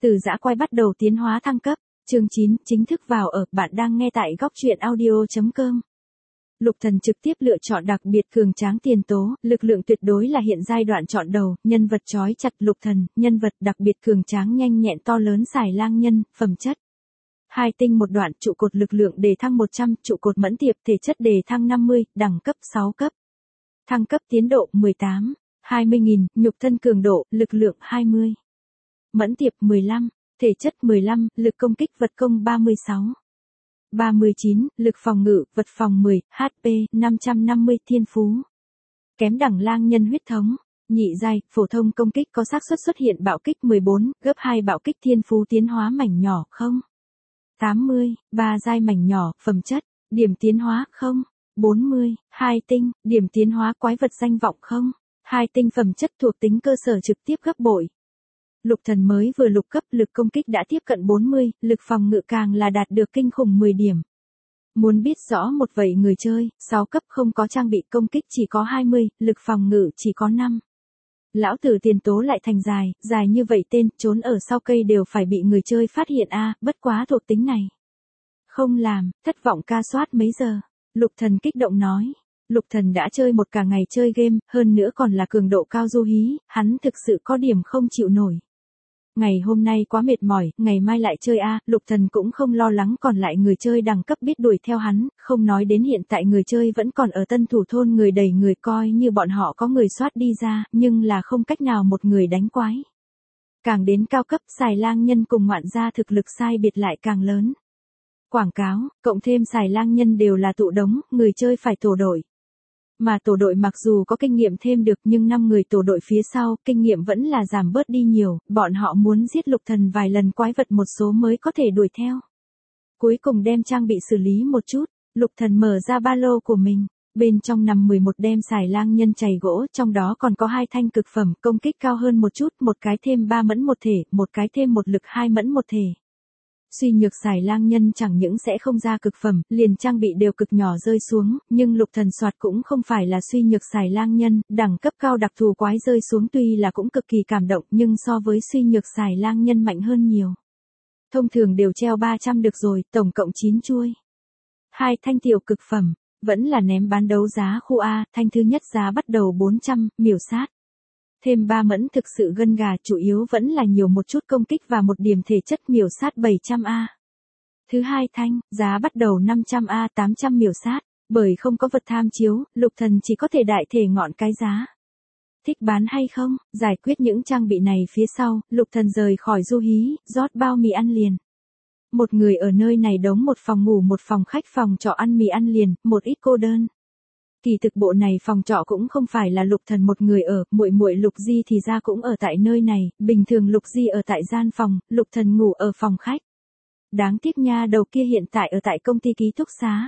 Từ dã quái bắt đầu tiến hóa thăng cấp, chương 9 chính thức vào ở, bạn đang nghe tại góc truyện audio.com. Lục Thần trực tiếp lựa chọn đặc biệt cường tráng tiền tố, lực lượng tuyệt đối là hiện giai đoạn chọn đầu, nhân vật chói chặt Lục Thần, nhân vật đặc biệt cường tráng nhanh nhẹn to lớn xài lang nhân, phẩm chất. 2 tinh một đoạn, trụ cột lực lượng đề thăng 100, trụ cột mẫn tiệp thể chất đề thăng 50, đẳng cấp 6 cấp. Thăng cấp tiến độ 18, 20.000, nhục thân cường độ, lực lượng 20. Mẫn tiệp 15, thể chất 15, lực công kích vật công 36. 39, lực phòng ngự, vật phòng 10, HP 550 thiên phú. Kém đẳng lang nhân huyết thống, nhị giai, phổ thông công kích có xác suất xuất hiện bạo kích 14, gấp 2 bạo kích thiên phú tiến hóa mảnh nhỏ không. 80, 3 giai mảnh nhỏ, phẩm chất, điểm tiến hóa không. 40, 2 tinh, điểm tiến hóa quái vật danh vọng không. 2 tinh phẩm chất thuộc tính cơ sở trực tiếp gấp bội. Lục Thần mới vừa lục cấp, lực công kích đã tiếp cận 40, lực phòng ngự càng là đạt được kinh khủng 10 điểm. Muốn biết rõ một vậy người chơi, 6 cấp không có trang bị công kích chỉ có 20, lực phòng ngự chỉ có 5. Lão tử tiền tố lại thành dài như vậy tên, trốn ở sau cây đều phải bị người chơi phát hiện bất quá thuộc tính này. Không làm, thất vọng ca soát mấy giờ. Lục Thần kích động nói. Lục Thần đã chơi một cả ngày chơi game, hơn nữa còn là cường độ cao du hí, hắn thực sự có điểm không chịu nổi. Ngày hôm nay quá mệt mỏi, ngày mai lại chơi Lục Thần cũng không lo lắng còn lại người chơi đẳng cấp biết đuổi theo hắn, không nói đến hiện tại người chơi vẫn còn ở tân thủ thôn người đầy người coi như bọn họ có người soát đi ra, nhưng là không cách nào một người đánh quái. Càng đến cao cấp xài lang nhân cùng ngoạn gia thực lực sai biệt lại càng lớn. Quảng cáo, cộng thêm xài lang nhân đều là tụ đống, người chơi phải tổ đội. Mà tổ đội mặc dù có kinh nghiệm thêm được nhưng 5 người tổ đội phía sau, kinh nghiệm vẫn là giảm bớt đi nhiều, bọn họ muốn giết Lục Thần vài lần quái vật một số mới có thể đuổi theo. Cuối cùng đem trang bị xử lý một chút, Lục Thần mở ra ba lô của mình, bên trong nằm 11 đem xài lang nhân chày gỗ, trong đó còn có 2 thanh cực phẩm, công kích cao hơn một chút, một cái thêm 3 mẫn một thể, một cái thêm một lực 2 mẫn một thể. Suy nhược xài lang nhân chẳng những sẽ không ra cực phẩm, liền trang bị đều cực nhỏ rơi xuống, nhưng Lục Thần soạt cũng không phải là suy nhược xài lang nhân, đẳng cấp cao đặc thù quái rơi xuống tuy là cũng cực kỳ cảm động nhưng so với suy nhược xài lang nhân mạnh hơn nhiều. Thông thường đều treo 300 được rồi, tổng cộng 9 chuôi. 2 thanh tiểu cực phẩm, vẫn là ném bán đấu giá khu A, thanh thứ nhất giá bắt đầu 400, miểu sát. Thêm 3 mẫn thực sự gân gà, chủ yếu vẫn là nhiều một chút công kích và một điểm thể chất miểu sát 700 Thứ hai thanh, giá bắt đầu 500 800 miểu sát, bởi không có vật tham chiếu, Lục Thần chỉ có thể đại thể ngọn cái giá. Thích bán hay không, giải quyết những trang bị này phía sau, Lục Thần rời khỏi du hí, rót bao mì ăn liền. Một người ở nơi này đóng một phòng ngủ một phòng khách phòng trọ ăn mì ăn liền, một ít cô đơn. Kỳ thực bộ này phòng trọ cũng không phải là Lục Thần một người ở, muội Lục Di thì ra cũng ở tại nơi này, bình thường Lục Di ở tại gian phòng, Lục Thần ngủ ở phòng khách. Đáng tiếc nha đầu kia hiện tại ở tại công ty ký túc xá.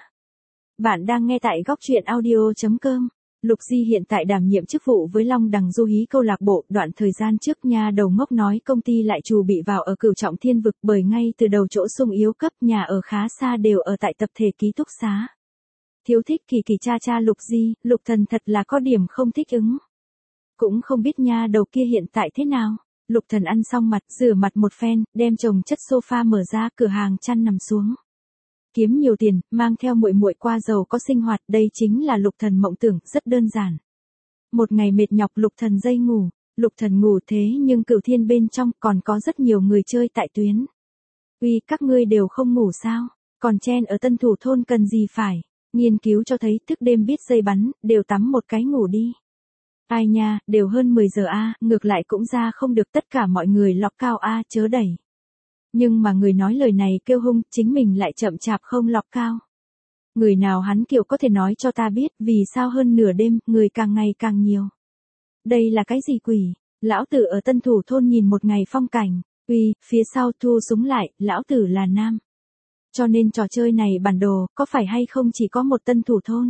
Bạn đang nghe tại góc truyện audio.com. Lục Di hiện tại đảm nhiệm chức vụ với Long Đằng Du hí câu lạc bộ, đoạn thời gian trước nha đầu ngốc nói công ty lại trù bị vào ở Cửu Trọng Thiên vực bởi ngay từ đầu chỗ sung yếu cấp nhà ở khá xa đều ở tại tập thể ký túc xá. Thiếu thích kỳ kỳ cha Lục Di, Lục Thần thật là có điểm không thích ứng. Cũng không biết nha đầu kia hiện tại thế nào. Lục Thần ăn xong mặt, rửa mặt một phen, đem chồng chất sofa mở ra, cửa hàng chăn nằm xuống. Kiếm nhiều tiền, mang theo muội qua giàu có sinh hoạt, đây chính là Lục Thần mộng tưởng, rất đơn giản. Một ngày mệt nhọc Lục Thần dây ngủ, Lục Thần ngủ thế nhưng Cửu Thiên bên trong còn có rất nhiều người chơi tại tuyến. Uy, các ngươi đều không ngủ sao? Còn chen ở tân thủ thôn cần gì phải? Nghiên cứu cho thấy thức đêm biết dây bắn, đều tắm một cái ngủ đi. Ai nha, đều hơn 10 giờ ngược lại cũng ra không được tất cả mọi người lọc cao chớ đẩy. Nhưng mà người nói lời này kêu hung, chính mình lại chậm chạp không lọc cao. Người nào hắn kiểu có thể nói cho ta biết vì sao hơn nửa đêm, người càng ngày càng nhiều. Đây là cái gì quỷ? Lão tử ở tân thủ thôn nhìn một ngày phong cảnh, uy, phía sau thu súng lại, lão tử là nam. Cho nên trò chơi này bản đồ, có phải hay không chỉ có một tân thủ thôn?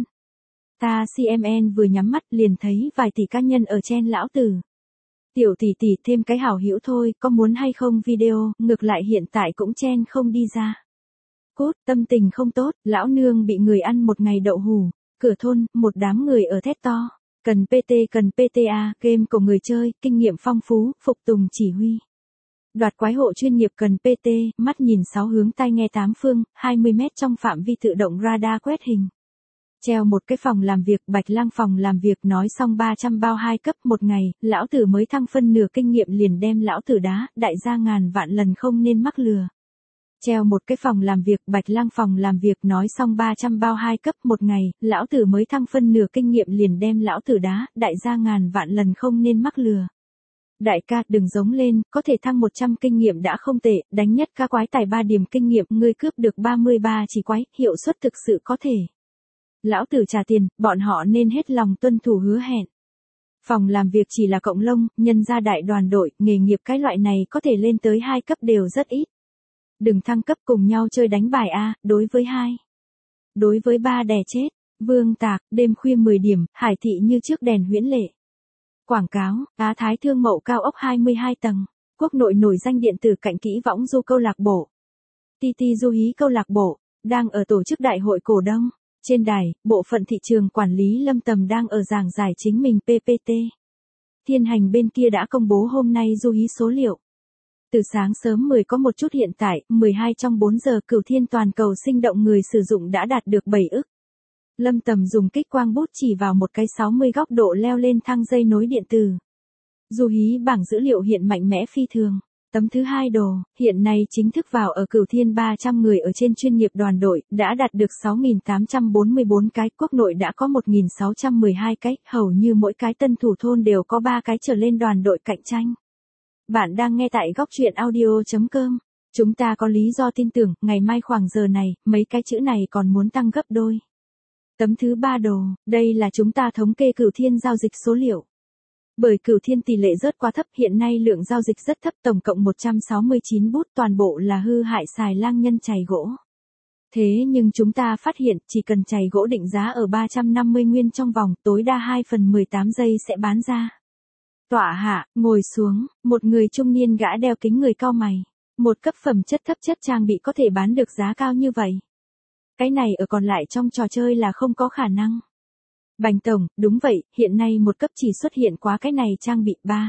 Ta CMN vừa nhắm mắt liền thấy vài tỷ cá nhân ở trên lão tử. Tiểu tỷ tỷ thêm cái hảo hữu thôi, có muốn hay không video, ngược lại hiện tại cũng chen không đi ra. Cốt, tâm tình không tốt, lão nương bị người ăn một ngày đậu hủ, cửa thôn, một đám người ở thét to. Cần PT, cần PTA, game của người chơi, kinh nghiệm phong phú, phục tùng chỉ huy. Đoạt quái hộ chuyên nghiệp cần PT, mắt nhìn 6 hướng tai nghe 8 phương, 20 mét trong phạm vi tự động radar quét hình. Treo một cái phòng làm việc, Bạch Lang phòng làm việc nói xong 300 bao 2 cấp một ngày, lão tử mới thăng phân nửa kinh nghiệm liền đem lão tử đá, đại gia ngàn vạn lần không nên mắc lừa. Treo một cái phòng làm việc, Bạch Lang phòng làm việc nói xong 300 bao 2 cấp một ngày, lão tử mới thăng phân nửa kinh nghiệm liền đem lão tử đá, đại gia ngàn vạn lần không nên mắc lừa. Đại ca đừng giống lên, có thể thăng 100 kinh nghiệm đã không tệ, đánh nhất ca quái tài 3 điểm kinh nghiệm, ngươi cướp được 33 chỉ quái, hiệu suất thực sự có thể. Lão tử trả tiền, bọn họ nên hết lòng tuân thủ hứa hẹn. Phòng làm việc chỉ là cộng lông, nhân gia đại đoàn đội, nghề nghiệp cái loại này có thể lên tới 2 cấp đều rất ít. Đừng thăng cấp cùng nhau chơi đánh bài A, đối với 2. Đối với 3 đè chết, Vương Tạc, đêm khuya 10 điểm, Hải thị như trước đèn huyễn lệ. Quảng cáo, Á Thái Thương Mậu cao ốc 22 tầng, quốc nội nổi danh điện tử cạnh kỹ võng du câu lạc bộ. TT du hí câu lạc bộ, đang ở tổ chức đại hội cổ đông. Trên đài, bộ phận thị trường quản lý Lâm Tầm đang ở giảng giải chính mình PPT. Thiên Hành bên kia đã công bố hôm nay du hí số liệu. Từ sáng sớm 10 có một chút hiện tại, 12 trong 4 giờ Cửu Thiên toàn cầu sinh động người sử dụng đã đạt được 7 ức. Lâm Tầm dùng kích quang bút chỉ vào một cái 60 góc độ leo lên thang dây nối điện tử. Du hí bảng dữ liệu hiện mạnh mẽ phi thường. Tấm thứ 2 đồ, hiện nay chính thức vào ở Cửu Thiên 300 người ở trên chuyên nghiệp đoàn đội, đã đạt được 6.844 cái, quốc nội đã có 1.612 cái, hầu như mỗi cái tân thủ thôn đều có 3 cái trở lên đoàn đội cạnh tranh. Bạn đang nghe tại góc truyện audio.com. Chúng ta có lý do tin tưởng, ngày mai khoảng giờ này, mấy cái chữ này còn muốn tăng gấp đôi. Tấm thứ 3 đồ, đây là chúng ta thống kê Cửu Thiên giao dịch số liệu. Bởi Cửu Thiên tỷ lệ rớt quá thấp, hiện nay lượng giao dịch rất thấp, tổng cộng 169 bút, toàn bộ là hư hại xài lang nhân chày gỗ. Thế nhưng chúng ta phát hiện, chỉ cần chày gỗ định giá ở 350 nguyên trong vòng, tối đa 2/18 giây sẽ bán ra. Tọa hạ, ngồi xuống, một người trung niên gã đeo kính người cau mày. Một cấp phẩm chất thấp chất trang bị có thể bán được giá cao như vậy. Cái này ở còn lại trong trò chơi là không có khả năng. Bành tổng, đúng vậy, hiện nay một cấp chỉ xuất hiện quá cái này trang bị 3.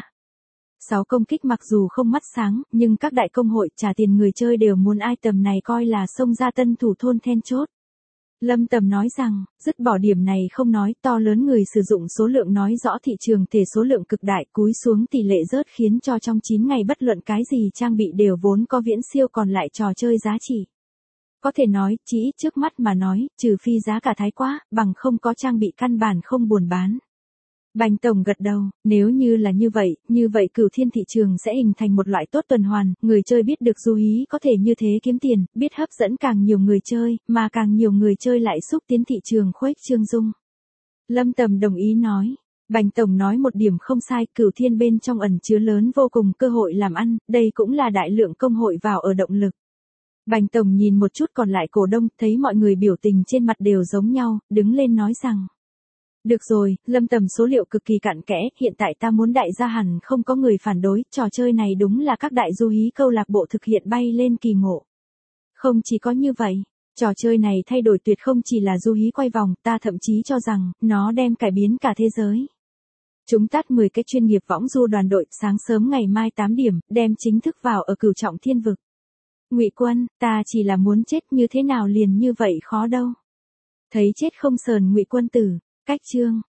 6 công kích mặc dù không mắt sáng, nhưng các đại công hội trả tiền người chơi đều muốn item này coi là xông ra tân thủ thôn then chốt. Lâm Tầm nói rằng, dứt bỏ điểm này không nói, to lớn người sử dụng số lượng nói rõ thị trường thể số lượng cực đại, cúi xuống tỷ lệ rớt khiến cho trong 9 ngày bất luận cái gì trang bị đều vốn có viễn siêu còn lại trò chơi giá trị. Có thể nói, chỉ ít trước mắt mà nói, trừ phi giá cả thái quá, bằng không có trang bị căn bản không buồn bán. Bành tổng gật đầu, nếu như là như vậy Cửu Thiên thị trường sẽ hình thành một loại tốt tuần hoàn, người chơi biết được du hí có thể như thế kiếm tiền, biết hấp dẫn càng nhiều người chơi, mà càng nhiều người chơi lại xúc tiến thị trường khuếch trương dung. Lâm Tầm đồng ý nói. Bành tổng nói một điểm không sai, Cửu Thiên bên trong ẩn chứa lớn vô cùng cơ hội làm ăn, đây cũng là đại lượng công hội vào ở động lực. Bành tổng nhìn một chút còn lại cổ đông, thấy mọi người biểu tình trên mặt đều giống nhau, đứng lên nói rằng. Được rồi, Lâm Tầm số liệu cực kỳ cặn kẽ, hiện tại ta muốn đại gia hẳn không có người phản đối, trò chơi này đúng là các đại du hí câu lạc bộ thực hiện bay lên kỳ ngộ. Không chỉ có như vậy, trò chơi này thay đổi tuyệt không chỉ là du hí quay vòng, ta thậm chí cho rằng, nó đem cải biến cả thế giới. Chúng tắt 10 cái chuyên nghiệp võng du đoàn đội, sáng sớm ngày mai 8 điểm, đem chính thức vào ở Cửu Trọng Thiên vực. Ngụy Quân, ta chỉ là muốn chết như thế nào liền như vậy khó đâu. Thấy chết không sờn Ngụy Quân tử, cách chương.